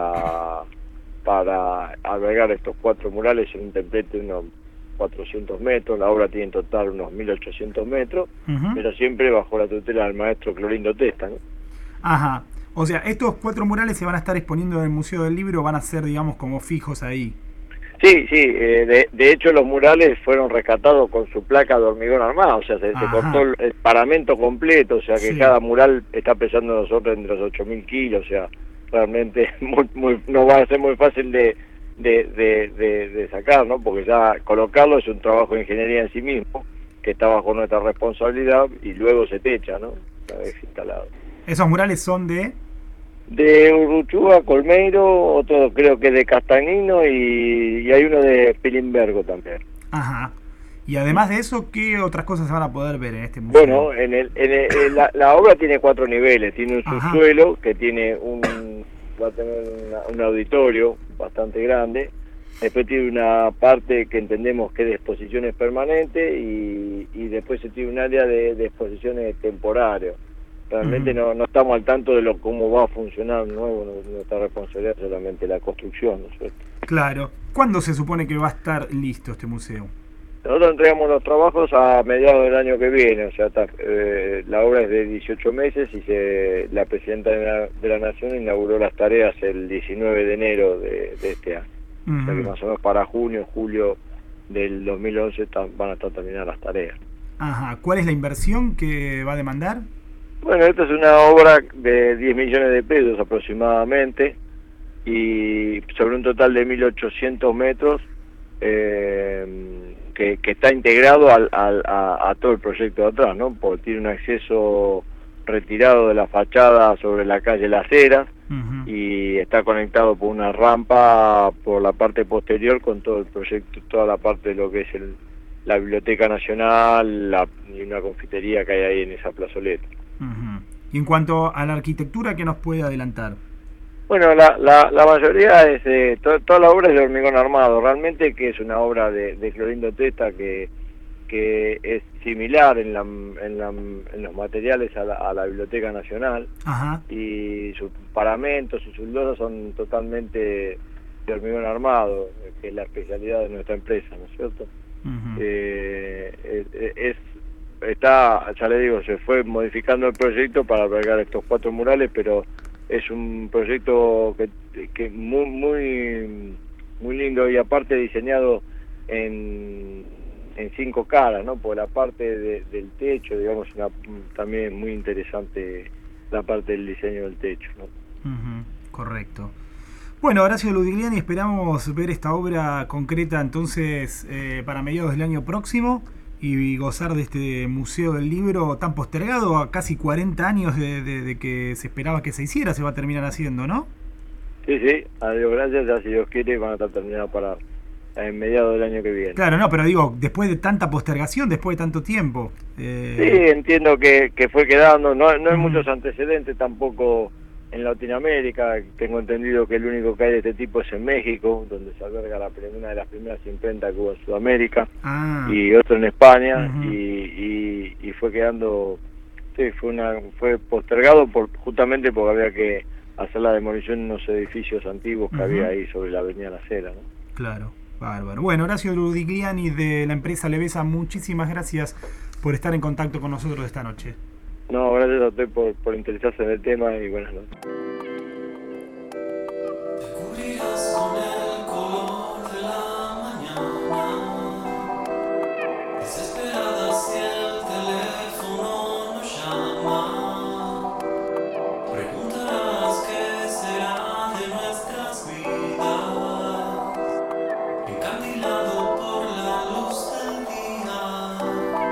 albergar estos 4 murales en un templete de unos 400 metros. La obra tiene en total unos 1800 metros, pero siempre bajo la tutela del maestro Clorindo Testa, ¿no? Ajá. O sea, estos 4 murales se van a estar exponiendo en el Museo del Libro, van a ser, digamos, como fijos ahí. Sí, de hecho los murales fueron rescatados con su placa de hormigón armado, o sea, se cortó el paramento completo, o sea que cada mural está pesando nosotros entre los 8.000 kilos, o sea, realmente no va a ser muy fácil de sacar, ¿no? Porque ya colocarlo es un trabajo de ingeniería en sí mismo, que está bajo nuestra responsabilidad y luego se techa, ¿no? una vez instalado. ¿Esos murales son de...? De Urruchúa, Colmeiro, otro creo que de Castagnino y hay uno de Pilimbergo también. Ajá. Y además de eso, ¿qué otras cosas se van a poder ver en este museo? Bueno, la obra tiene 4 niveles. Tiene un subsuelo que tiene va a tener un auditorio bastante grande. Después tiene una parte que entendemos que es de exposiciones permanentes y después se tiene un área de exposiciones temporarias. Realmente no estamos al tanto de cómo va a funcionar nuevo, nuestra responsabilidad es solamente la construcción, ¿no es cierto? Claro. ¿Cuándo se supone que va a estar listo este museo? Nosotros entregamos los trabajos a mediados del año que viene, o sea, la obra es de 18 meses y la Presidenta de la Nación inauguró las tareas el 19 de enero de este año. O sea que más o menos para julio del 2011 van a estar terminadas las tareas. Ajá. ¿Cuál es la inversión que va a demandar? Bueno, esta es una obra de 10 millones de pesos aproximadamente y sobre un total de 1.800 metros que está integrado a todo el proyecto de atrás, ¿no? Porque tiene un acceso retirado de la fachada sobre la calle Las Heras y está conectado por una rampa por la parte posterior con todo el proyecto, toda la parte de lo que es la Biblioteca Nacional y una confitería que hay ahí en esa plazoleta. Y en cuanto a la arquitectura, ¿qué nos puede adelantar? Bueno, la mayoría es toda la obra es de hormigón armado, realmente que es una obra de Clorindo Testa que es similar en los materiales a la Biblioteca Nacional. Ajá. Y sus paramentos, sus losas son totalmente de hormigón armado, que es la especialidad de nuestra empresa, ¿no es cierto? Ya le digo, se fue modificando el proyecto para albergar estos 4 murales, pero es un proyecto que muy lindo y aparte diseñado en 5 caras, ¿no? Por la parte del techo, digamos, también muy interesante la parte del diseño del techo, ¿no? Correcto. Bueno, Horacio Ludigliani, esperamos ver esta obra concreta entonces para mediados del año próximo y gozar de este Museo del Libro tan postergado, a casi 40 años de que se esperaba que se hiciera, se va a terminar haciendo, ¿no? Sí, a Dios gracias, ya si Dios quiere van a estar terminados para en mediados del año que viene. Claro, no, pero digo, después de tanta postergación, después de tanto tiempo. Sí, entiendo que fue quedando, no hay muchos antecedentes tampoco en Latinoamérica. Tengo entendido que el único que hay de este tipo es en México, donde se alberga una de las primeras imprentas que hubo en Sudamérica, y otro en España, y fue quedando, sí, fue postergado justamente porque había que hacer la demolición de unos edificios antiguos que había ahí sobre la avenida Las Heras, ¿no? Claro, bárbaro. Bueno, Horacio Ludigliani de la empresa Levesa, muchísimas gracias por estar en contacto con nosotros esta noche. No, gracias a usted por interesarse en el tema y buenas noches. Cubrirás con el color de la mañana, desesperada si el teléfono no llama. Preguntarás qué será de nuestras vidas, encandilado por la luz del día.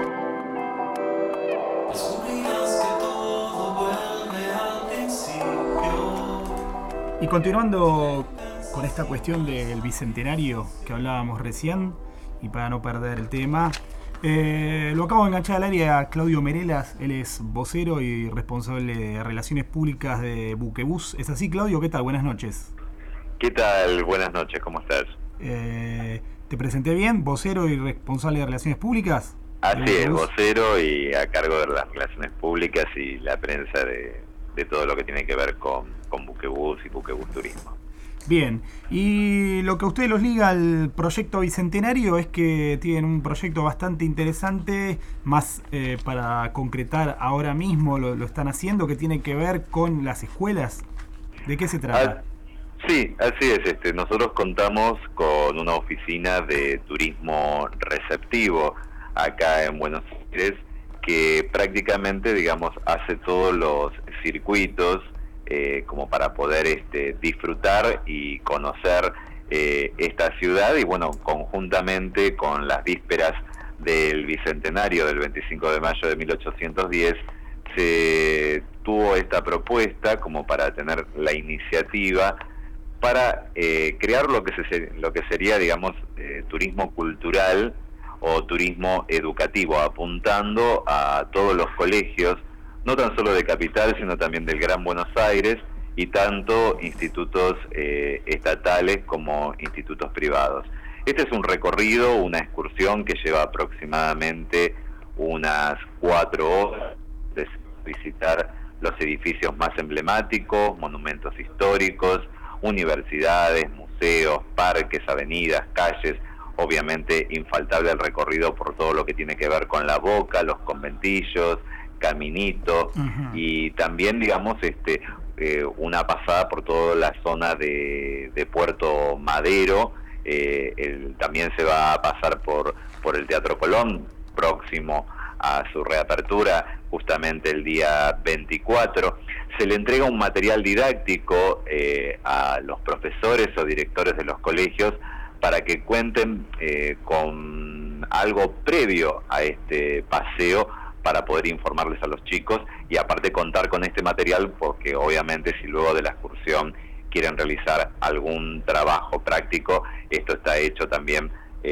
Descubrirás que todo vuelve al principio. Y continuando con esta cuestión del bicentenario que hablábamos recién, y para no perder el tema, lo acabo de enganchar al área a Claudio Merelas. Él es vocero y responsable de Relaciones Públicas de Buquebus. ¿Es así, Claudio? ¿Qué tal? Buenas noches. ¿Qué tal? Buenas noches, ¿cómo estás? ¿Te presenté bien? ¿Vocero y responsable de Relaciones Públicas? Así es, vocero y a cargo de las relaciones públicas y la prensa de todo lo que tiene que ver con Buquebus y Buquebus Turismo. Bien, y lo que a ustedes los liga al proyecto Bicentenario es que tienen un proyecto bastante interesante, más para concretar ahora mismo lo están haciendo, que tiene que ver con las escuelas. ¿De qué se trata? Sí, así es. Nosotros contamos con una oficina de turismo receptivo acá en Buenos Aires que prácticamente, digamos, hace todos los circuitos como para poder disfrutar y conocer esta ciudad y bueno, conjuntamente con las vísperas del Bicentenario del 25 de mayo de 1810, se tuvo esta propuesta como para tener la iniciativa para crear lo que sería, digamos, turismo cultural o turismo educativo, apuntando a todos los colegios, no tan solo de Capital, sino también del Gran Buenos Aires, y tanto institutos estatales como institutos privados. Este es un recorrido, una excursión que lleva aproximadamente unas 4 horas de visitar los edificios más emblemáticos, monumentos históricos, universidades, museos, parques, avenidas, calles. Obviamente infaltable el recorrido por todo lo que tiene que ver con la Boca, los conventillos, Caminito, y también, digamos, una pasada por toda la zona de Puerto Madero. También se va a pasar por el Teatro Colón, próximo a su reapertura justamente el día 24. Se le entrega un material didáctico a los profesores o directores de los colegios para que cuenten con algo previo a este paseo, para poder informarles a los chicos, y aparte contar con este material porque obviamente si luego de la excursión quieren realizar algún trabajo práctico, esto está hecho también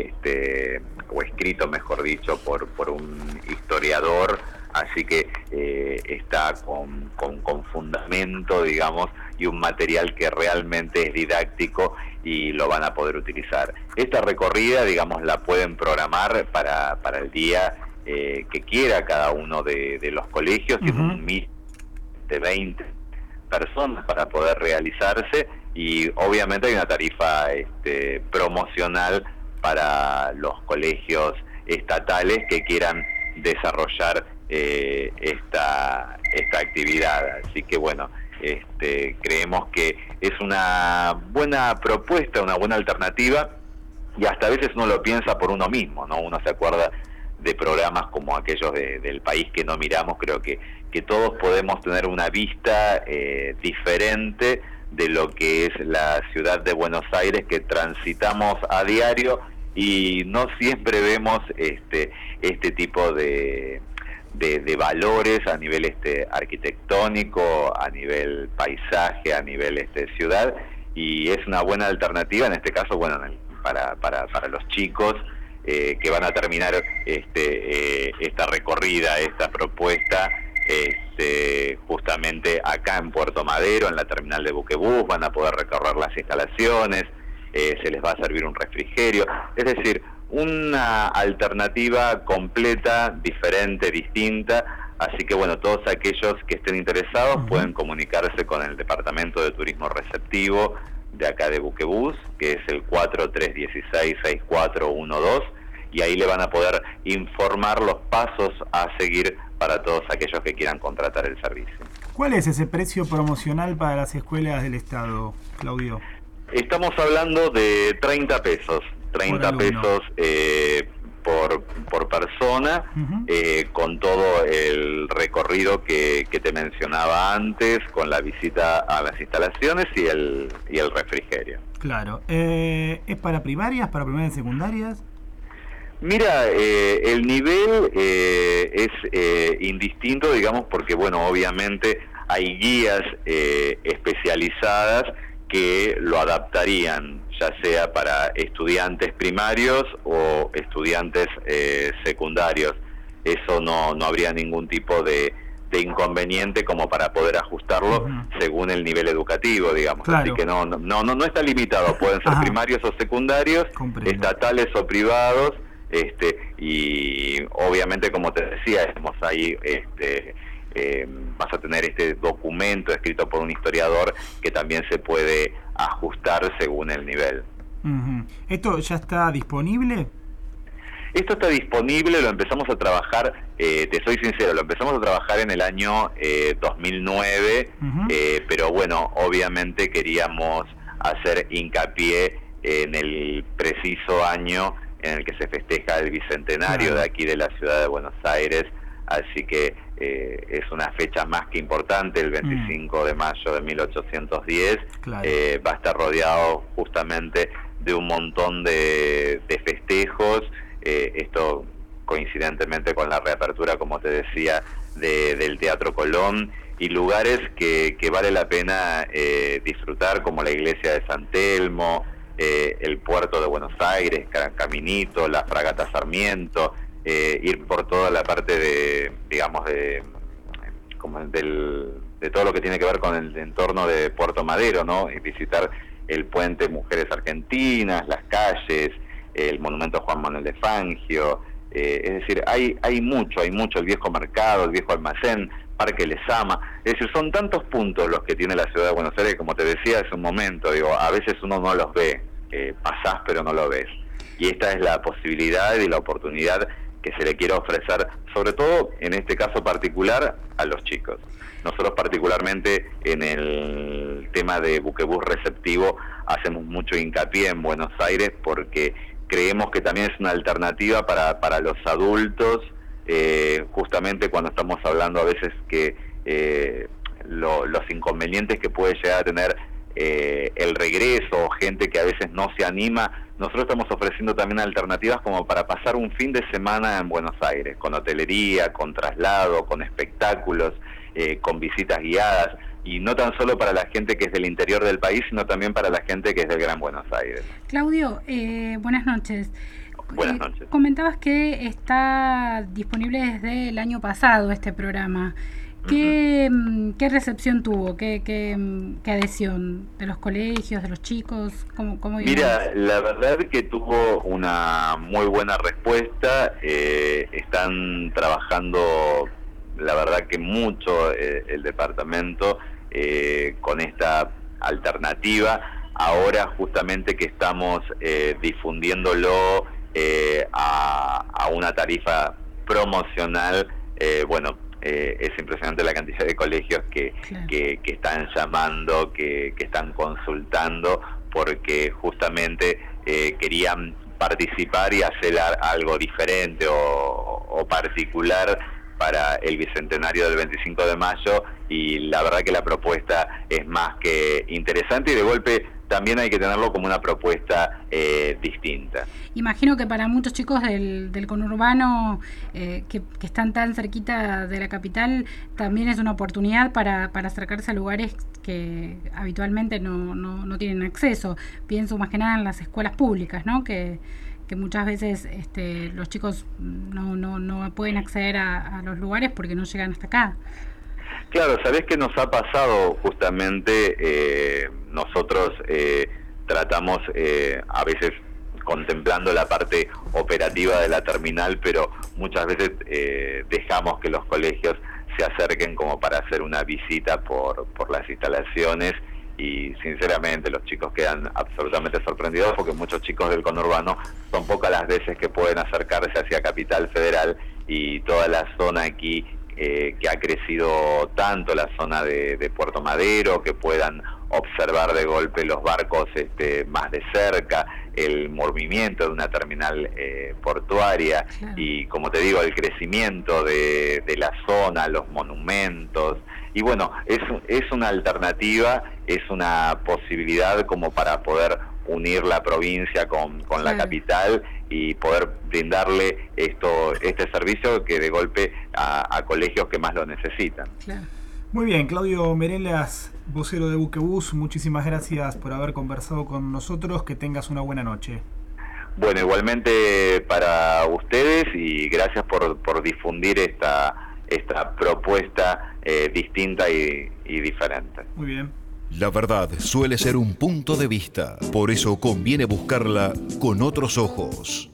o escrito, mejor dicho, por un historiador, así que está con fundamento, digamos, y un material que realmente es didáctico y lo van a poder utilizar. Esta recorrida, digamos, la pueden programar para el día que quiera cada uno de los colegios, tiene un mínimo de 20 personas para poder realizarse, y obviamente hay una tarifa promocional para los colegios estatales que quieran desarrollar esta actividad. Así que bueno, creemos que es una buena propuesta, una buena alternativa, y hasta a veces uno lo piensa por uno mismo, ¿no? Uno se acuerda de programas como aquellos del país que no miramos. Creo que todos podemos tener una vista diferente de lo que es la ciudad de Buenos Aires, que transitamos a diario y no siempre vemos este tipo de valores a nivel arquitectónico, a nivel paisaje, a nivel ciudad, y es una buena alternativa en este caso, bueno, para los chicos que van a terminar esta recorrida, esta propuesta, justamente acá en Puerto Madero, en la terminal de Buquebús. Van a poder recorrer las instalaciones, se les va a servir un refrigerio, es decir, una alternativa completa, diferente, distinta. Así que bueno, todos aquellos que estén interesados pueden comunicarse con el Departamento de Turismo Receptivo de acá de Buquebús, que es el 4316-6412, y ahí le van a poder informar los pasos a seguir para todos aquellos que quieran contratar el servicio. ¿Cuál es ese precio promocional para las escuelas del Estado, Claudio? Estamos hablando de 30 pesos, 30 pesos por persona, con todo el recorrido que te mencionaba antes, con la visita a las instalaciones y el refrigerio. Claro. ¿Es para primarias, para primarias y secundarias? Mira, el nivel es indistinto, digamos, porque bueno, obviamente hay guías especializadas que lo adaptarían, ya sea para estudiantes primarios o estudiantes secundarios. Eso no habría ningún tipo de inconveniente como para poder ajustarlo según el nivel educativo, digamos. Claro. Así que no está limitado, pueden ser primarios o secundarios, estatales o privados, y obviamente, como te decía, estamos ahí, vas a tener este documento escrito por un historiador que también se puede ajustar según el nivel. ¿Esto ya está disponible? Esto está disponible, lo empezamos a trabajar, te soy sincero, lo empezamos a trabajar en el año 2009, pero bueno, obviamente queríamos hacer hincapié en el preciso año en el que se festeja el bicentenario de aquí de la ciudad de Buenos Aires, así que es una fecha más que importante, el 25 de mayo de 1810, va a estar rodeado justamente de un montón de festejos, esto coincidentemente con la reapertura, como te decía, del Teatro Colón, y lugares que vale la pena disfrutar, como la iglesia de San Telmo, el puerto de Buenos Aires, Caminito, la fragata Sarmiento, ir por toda la parte de, digamos, de todo lo que tiene que ver con el entorno de Puerto Madero, ¿no? Y visitar el puente Mujeres Argentinas, las calles, el monumento Juan Manuel de Fangio, es decir, hay mucho, el viejo mercado, el viejo almacén, Parque Lezama, es decir, son tantos puntos los que tiene la ciudad de Buenos Aires, como te decía hace un momento, digo, a veces uno no los ve, pasás pero no lo ves, y esta es la posibilidad y la oportunidad que se le quiere ofrecer, sobre todo en este caso particular, a los chicos. Nosotros particularmente en el tema de buquebús receptivo hacemos mucho hincapié en Buenos Aires porque creemos que también es una alternativa para los adultos, justamente cuando estamos hablando a veces que los inconvenientes que puede llegar a tener el regreso, gente que a veces no se anima. Nosotros estamos ofreciendo también alternativas como para pasar un fin de semana en Buenos Aires, con hotelería, con traslado, con espectáculos, con visitas guiadas, y no tan solo para la gente que es del interior del país, sino también para la gente que es del Gran Buenos Aires. Claudio, buenas noches. Buenas noches. Comentabas que está disponible desde el año pasado este programa. ¿Qué recepción tuvo? ¿Qué adhesión de los colegios, de los chicos? ¿Cómo Mira, la verdad que tuvo una muy buena respuesta. Están trabajando, la verdad que mucho el departamento con esta alternativa. Ahora justamente que estamos difundiéndolo a una tarifa promocional, es impresionante la cantidad de colegios que están llamando, que están consultando, porque justamente querían participar y hacer algo diferente o particular para el Bicentenario del 25 de mayo, y la verdad que la propuesta es más que interesante, y de golpe también hay que tenerlo como una propuesta distinta. Imagino que para muchos chicos del conurbano que están tan cerquita de la capital, también es una oportunidad para acercarse a lugares que habitualmente no tienen acceso. Pienso más que nada en las escuelas públicas, ¿no? Que muchas veces los chicos no pueden acceder a los lugares porque no llegan hasta acá. Claro, ¿sabés qué nos ha pasado? Justamente nosotros tratamos a veces contemplando la parte operativa de la terminal, pero muchas veces dejamos que los colegios se acerquen como para hacer una visita por las instalaciones, y sinceramente los chicos quedan absolutamente sorprendidos porque muchos chicos del conurbano son pocas las veces que pueden acercarse hacia Capital Federal, y toda la zona aquí que ha crecido tanto, la zona de Puerto Madero, que puedan observar de golpe los barcos más de cerca, el movimiento de una terminal portuaria, claro. Y como te digo, el crecimiento de la zona, los monumentos, y bueno, es una alternativa, es una posibilidad como para poder unir la provincia con la capital y poder brindarle este servicio que de golpe a colegios que más lo necesitan. Claro. Muy bien, Claudio Merelas, vocero de Buquebús, muchísimas gracias por haber conversado con nosotros, que tengas una buena noche. Bueno, igualmente para ustedes, y gracias por difundir esta propuesta distinta y diferente. Muy bien. La verdad suele ser un punto de vista, por eso conviene buscarla con otros ojos.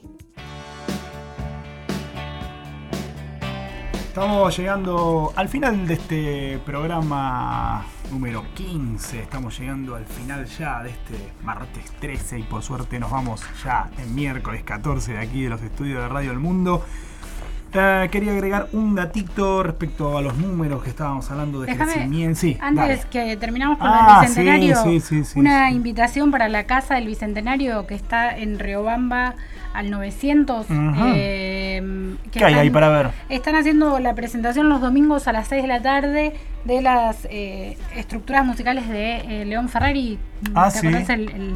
Estamos llegando al final de este programa número 15. Estamos llegando al final ya de este martes 13, y por suerte nos vamos ya en miércoles 14 de aquí de los estudios de Radio El Mundo. Quería agregar un datito respecto a los números que estábamos hablando de crecimiento. Sí, antes dale. Que terminamos con el Bicentenario, sí, una invitación para la Casa del Bicentenario, que está en Riobamba al 900. ¿Qué hay ahí para ver? Están haciendo la presentación los domingos a las 6 de la tarde de las estructuras musicales de León Ferrari. ¿Te acordás el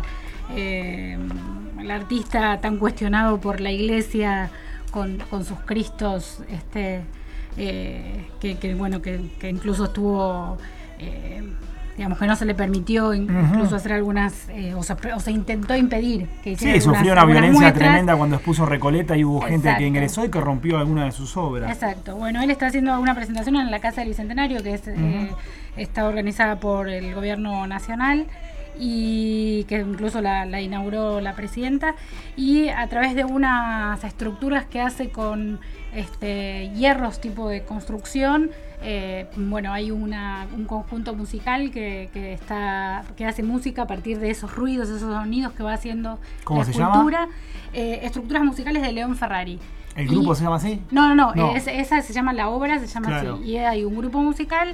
artista tan cuestionado por la iglesia con sus cristos que incluso estuvo, digamos que no se le permitió incluso hacer algunas, o se intentó impedir que hiciera Sí, sufrió una algunas violencia muestras. tremenda cuando expuso Recoleta y hubo gente Exacto. que ingresó y que rompió alguna de sus obras. Exacto. Bueno, él está haciendo una presentación en la Casa del Bicentenario, que es, está organizada por el Gobierno Nacional y que incluso la inauguró la presidenta, y a través de unas estructuras que hace con hierros tipo de construcción. Hay un conjunto musical que hace música a partir de esos ruidos, esos sonidos que va haciendo ¿Cómo la se escultura. Estructuras musicales de León Ferrari. ¿El grupo se llama así? No. Esa se llama la obra, se llama Claro. así. Y hay un grupo musical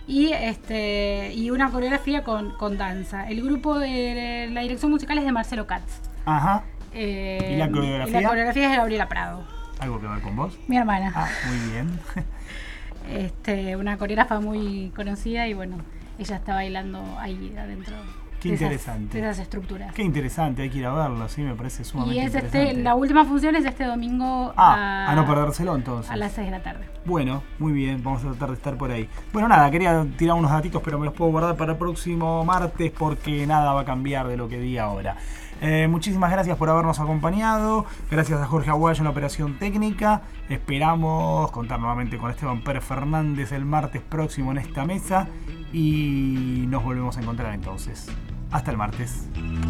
y una coreografía con danza. El grupo de la dirección musical es de Marcelo Katz. Ajá. ¿Y la coreografía? Y la coreografía es de Gabriela Prado, ¿Algo que ver con vos? mi hermana. Ah, muy bien. Una coreógrafa muy conocida, y bueno, ella está bailando ahí adentro. Qué interesante. De esas estructuras. Qué interesante, hay que ir a verlo, sí, me parece sumamente Y es interesante. la última función es este domingo a no perdérselo entonces. a las 6 de la tarde. Bueno, muy bien, vamos a tratar de estar por ahí. Bueno, nada, quería tirar unos datitos, pero me los puedo guardar para el próximo martes porque nada va a cambiar de lo que di ahora. Muchísimas gracias por habernos acompañado. Gracias a Jorge Aguayo en la operación técnica. Esperamos contar nuevamente con Esteban Pérez Fernández el martes próximo en esta mesa. Y nos volvemos a encontrar entonces. Hasta el martes.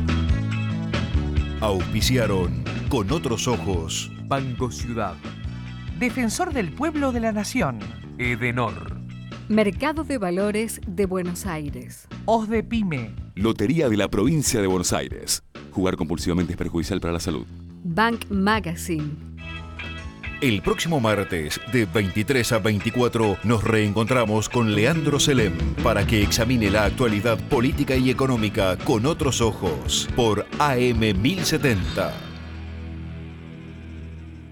Auspiciaron Con Otros Ojos. Banco Ciudad. Defensor del Pueblo de la Nación. Edenor. Mercado de Valores de Buenos Aires. OSDEPYME. Lotería de la Provincia de Buenos Aires. Jugar compulsivamente es perjudicial para la salud. Bank Magazine. El próximo martes, de 23 a 24, nos reencontramos con Leandro Selem para que examine la actualidad política y económica con otros ojos por AM 1070.